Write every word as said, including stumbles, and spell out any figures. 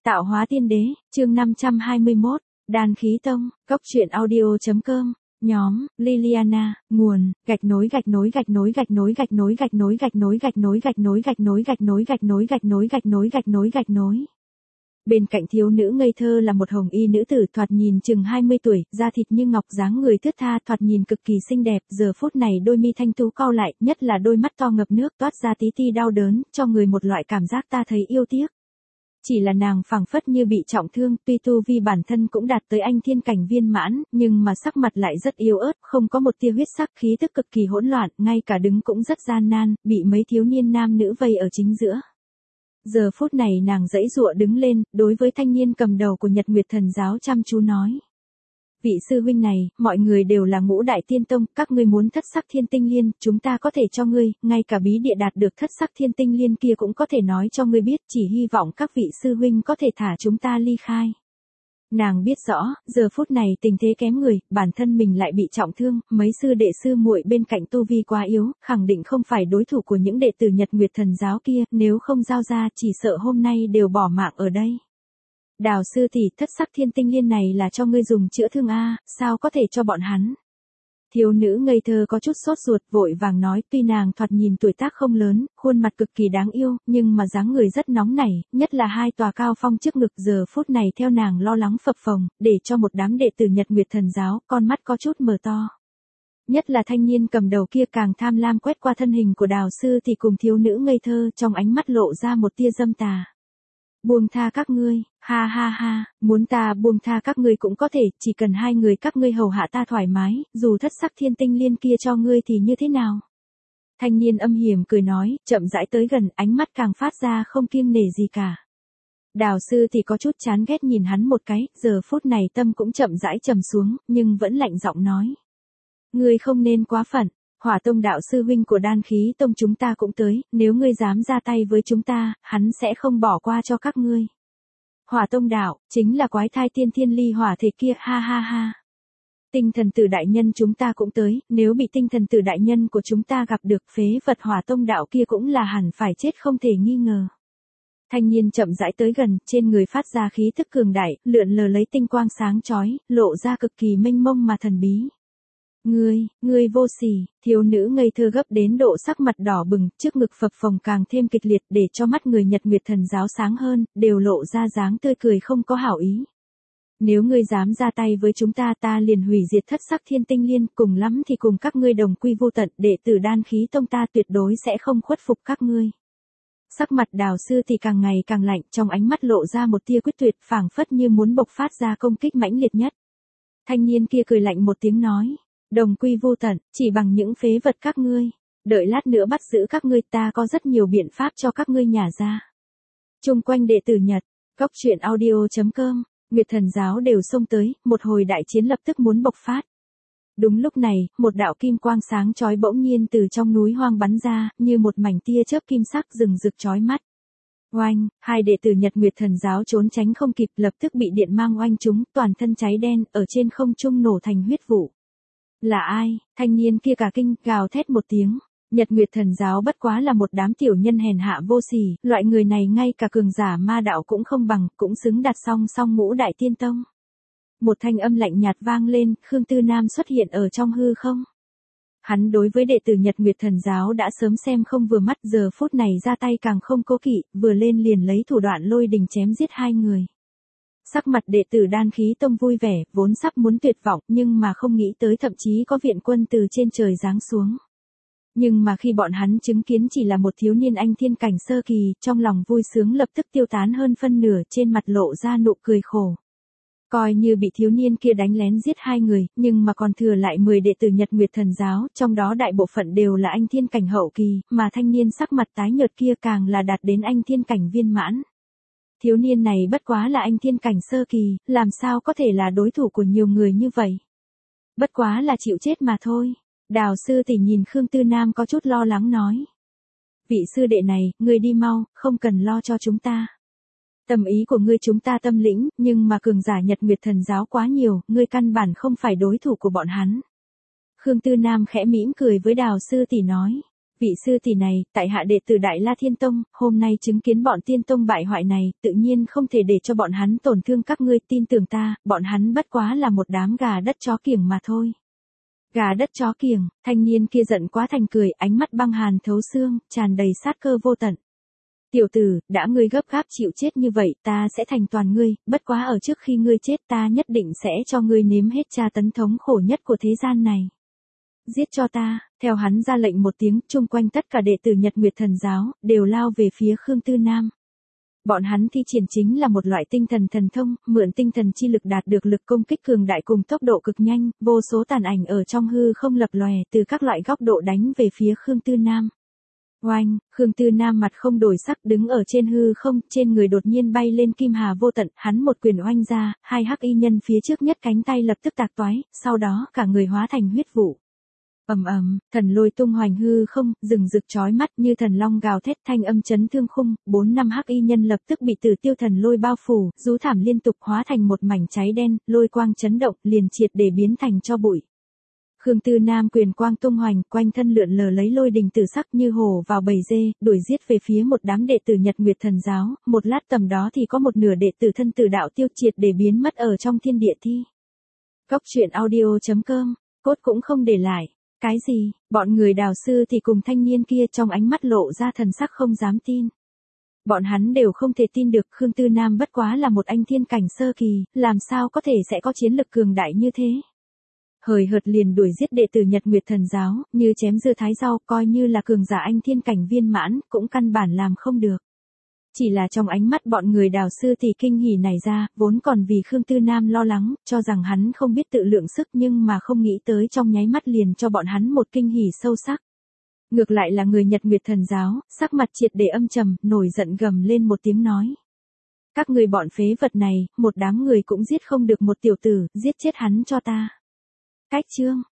Tạo hóa tiên đế, chương năm trăm hai mươi mốt, Đan khí tông, cốc truyện audio.com, nhóm, Liliana, nguồn, gạch nối gạch nối gạch nối gạch nối gạch nối gạch nối gạch nối gạch nối gạch nối gạch nối gạch nối gạch nối gạch nối gạch nối gạch nối gạch nối. Bên cạnh thiếu nữ ngây thơ là một hồng y nữ tử thoạt nhìn chừng hai mươi tuổi, da thịt như ngọc, dáng người thướt tha, thoạt nhìn cực kỳ xinh đẹp, giờ phút này đôi mi thanh tú cau lại, nhất là đôi mắt to ngập nước toát ra tí ti đau đớn, cho người một loại cảm giác ta thấy yêu tiếc. Chỉ là nàng phảng phất như bị trọng thương, tuy tu vi bản thân cũng đạt tới anh thiên cảnh viên mãn, nhưng mà sắc mặt lại rất yếu ớt, không có một tia huyết sắc, khí tức cực kỳ hỗn loạn, ngay cả đứng cũng rất gian nan, bị mấy thiếu niên nam nữ vây ở chính giữa. Giờ phút này nàng giãy giụa đứng lên, đối với thanh niên cầm đầu của Nhật Nguyệt Thần giáo chăm chú nói. Vị sư huynh này, mọi người đều là ngũ đại tiên tông, các ngươi muốn thất sắc thiên tinh liên, chúng ta có thể cho ngươi, ngay cả bí địa đạt được thất sắc thiên tinh liên kia cũng có thể nói cho ngươi biết, chỉ hy vọng các vị sư huynh có thể thả chúng ta ly khai. Nàng biết rõ, giờ phút này tình thế kém người, bản thân mình lại bị trọng thương, mấy sư đệ sư muội bên cạnh tu vi quá yếu, khẳng định không phải đối thủ của những đệ tử Nhật Nguyệt Thần giáo kia, nếu không giao ra chỉ sợ hôm nay đều bỏ mạng ở đây. Đào sư tỷ, thất sắc thiên tinh liên này là cho ngươi dùng chữa thương a, sao có thể cho bọn hắn? Thiếu nữ ngây thơ có chút sốt ruột, vội vàng nói, tuy nàng thoạt nhìn tuổi tác không lớn, khuôn mặt cực kỳ đáng yêu, nhưng mà dáng người rất nóng nảy, nhất là hai tòa cao phong trước ngực giờ phút này theo nàng lo lắng phập phồng, để cho một đám đệ tử Nhật Nguyệt Thần giáo, con mắt có chút mở to. Nhất là thanh niên cầm đầu kia càng tham lam quét qua thân hình của đào sư thì cùng thiếu nữ ngây thơ, trong ánh mắt lộ ra một tia dâm tà. Buông tha các ngươi, ha ha ha, muốn ta buông tha các ngươi cũng có thể, chỉ cần hai người các ngươi hầu hạ ta thoải mái, dù thất sắc thiên tinh liên kia cho ngươi thì như thế nào? Thanh niên âm hiểm cười nói, chậm rãi tới gần, ánh mắt càng phát ra không kiêng nể gì cả. Đào sư thì có chút chán ghét nhìn hắn một cái, giờ phút này tâm cũng chậm rãi trầm xuống, nhưng vẫn lạnh giọng nói. Ngươi không nên quá phận. Hỏa tông đạo sư huynh của đan khí tông chúng ta cũng tới, nếu ngươi dám ra tay với chúng ta, hắn sẽ không bỏ qua cho các ngươi. Hỏa tông đạo, chính là quái thai tiên thiên ly hỏa thể kia, ha ha ha. Tinh thần tử đại nhân chúng ta cũng tới, nếu bị tinh thần tử đại nhân của chúng ta gặp được phế vật hỏa tông đạo kia cũng là hẳn phải chết không thể nghi ngờ. Thanh niên chậm rãi tới gần, trên người phát ra khí thức cường đại, lượn lờ lấy tinh quang sáng chói, lộ ra cực kỳ mênh mông mà thần bí. Ngươi, ngươi vô sỉ, thiếu nữ ngây thơ gấp đến độ sắc mặt đỏ bừng, trước ngực phập phồng càng thêm kịch liệt để cho mắt người Nhật Nguyệt Thần giáo sáng hơn, đều lộ ra dáng tươi cười không có hảo ý. Nếu ngươi dám ra tay với chúng ta ta liền hủy diệt thất sắc thiên tinh liên, cùng lắm thì cùng các ngươi đồng quy vô tận, đệ tử đan khí tông ta tuyệt đối sẽ không khuất phục các ngươi. Sắc mặt đào sư thì càng ngày càng lạnh, trong ánh mắt lộ ra một tia quyết tuyệt, phảng phất như muốn bộc phát ra công kích mãnh liệt nhất. Thanh niên kia cười lạnh một tiếng nói. Đồng quy vô tận, chỉ bằng những phế vật các ngươi, đợi lát nữa bắt giữ các ngươi ta có rất nhiều biện pháp cho các ngươi nhả ra. Chung quanh đệ tử Nhật, cốc truyện audio.com, Nguyệt Thần giáo đều xông tới, một hồi đại chiến lập tức muốn bộc phát. Đúng lúc này, một đạo kim quang sáng chói bỗng nhiên từ trong núi hoang bắn ra, như một mảnh tia chớp kim sắc rừng rực chói mắt. Oanh, hai đệ tử Nhật Nguyệt Thần giáo trốn tránh không kịp lập tức bị điện mang oanh chúng, toàn thân cháy đen, ở trên không trung nổ thành huyết vụ. Là ai? Thanh niên kia cả kinh, gào thét một tiếng. Nhật Nguyệt Thần giáo bất quá là một đám tiểu nhân hèn hạ vô sỉ, loại người này ngay cả cường giả ma đạo cũng không bằng, cũng xứng đặt song song ngũ đại tiên tông. Một thanh âm lạnh nhạt vang lên, Khương Tư Nam xuất hiện ở trong hư không. Hắn đối với đệ tử Nhật Nguyệt Thần giáo đã sớm xem không vừa mắt, giờ phút này ra tay càng không cố kỵ, vừa lên liền lấy thủ đoạn lôi đình chém giết hai người. Sắc mặt đệ tử đan khí tông vui vẻ, vốn sắp muốn tuyệt vọng, nhưng mà không nghĩ tới thậm chí có viện quân từ trên trời giáng xuống. Nhưng mà khi bọn hắn chứng kiến chỉ là một thiếu niên anh thiên cảnh sơ kỳ, trong lòng vui sướng lập tức tiêu tán hơn phân nửa, trên mặt lộ ra nụ cười khổ. Coi như bị thiếu niên kia đánh lén giết hai người, nhưng mà còn thừa lại mười đệ tử Nhật Nguyệt Thần giáo, trong đó đại bộ phận đều là anh thiên cảnh hậu kỳ, mà thanh niên sắc mặt tái nhợt kia càng là đạt đến anh thiên cảnh viên mãn. Thiếu niên này bất quá là anh thiên cảnh sơ kỳ, làm sao có thể là đối thủ của nhiều người như vậy. Bất quá là chịu chết mà thôi. Đào sư tỷ nhìn Khương Tư Nam có chút lo lắng nói. Vị sư đệ này, ngươi đi mau, không cần lo cho chúng ta. Tâm ý của ngươi chúng ta tâm lĩnh, nhưng mà cường giả Nhật Nguyệt Thần giáo quá nhiều, ngươi căn bản không phải đối thủ của bọn hắn. Khương Tư Nam khẽ mỉm cười với đào sư tỷ nói. Vị sư tỷ này, tại hạ đệ tử Đại La Thiên Tông, hôm nay chứng kiến bọn tiên tông bại hoại này, tự nhiên không thể để cho bọn hắn tổn thương các ngươi, tin tưởng ta, bọn hắn bất quá là một đám gà đất chó kiểng mà thôi. Gà đất chó kiểng, thanh niên kia giận quá thành cười, ánh mắt băng hàn thấu xương, tràn đầy sát cơ vô tận. Tiểu tử, đã ngươi gấp gáp chịu chết như vậy, ta sẽ thành toàn ngươi, bất quá ở trước khi ngươi chết ta nhất định sẽ cho ngươi nếm hết tra tấn thống khổ nhất của thế gian này. Giết cho ta, theo hắn ra lệnh một tiếng, chung quanh tất cả đệ tử Nhật Nguyệt Thần Giáo, đều lao về phía Khương Tư Nam. Bọn hắn thi triển chính là một loại tinh thần thần thông, mượn tinh thần chi lực đạt được lực công kích cường đại cùng tốc độ cực nhanh, vô số tàn ảnh ở trong hư không lập lòe từ các loại góc độ đánh về phía Khương Tư Nam. Oanh, Khương Tư Nam mặt không đổi sắc đứng ở trên hư không, trên người đột nhiên bay lên kim hà vô tận, hắn một quyền oanh ra, hai hắc y nhân phía trước nhất cánh tay lập tức tạc toái, sau đó cả người hóa thành huyết vụ. Ầm ầm, thần lôi tung hoành hư không, rừng rực chói mắt như thần long gào thét, thanh âm chấn thương khung, bốn năm hắc y nhân lập tức bị Tử Tiêu thần lôi bao phủ, rú thảm liên tục hóa thành một mảnh cháy đen, lôi quang chấn động, liền triệt để biến thành tro bụi. Khương Tư Nam quyền quang tung hoành, quanh thân lượn lờ lấy lôi đình tử sắc như hổ vào bầy dê, đuổi giết về phía một đám đệ tử Nhật Nguyệt Thần Giáo, một lát tầm đó thì có một nửa đệ tử thân tử đạo tiêu triệt để biến mất ở trong thiên địa thi. Cốc truyện audio chấm com, cốt cũng không để lại. Cái gì? Bọn người Đào sư thì cùng thanh niên kia trong ánh mắt lộ ra thần sắc không dám tin. Bọn hắn đều không thể tin được Khương Tư Nam bất quá là một anh thiên cảnh sơ kỳ, làm sao có thể sẽ có chiến lực cường đại như thế. Hời hợt liền đuổi giết đệ tử Nhật Nguyệt Thần Giáo, như chém dưa thái rau, coi như là cường giả anh thiên cảnh viên mãn, cũng căn bản làm không được. Chỉ là trong ánh mắt bọn người Đào sư thì kinh hỉ nảy ra, vốn còn vì Khương Tư Nam lo lắng, cho rằng hắn không biết tự lượng sức nhưng mà không nghĩ tới trong nháy mắt liền cho bọn hắn một kinh hỉ sâu sắc. Ngược lại là người Nhật Nguyệt Thần Giáo, sắc mặt triệt để âm trầm, nổi giận gầm lên một tiếng nói. Các người bọn phế vật này, một đám người cũng giết không được một tiểu tử, giết chết hắn cho ta. Cách chương,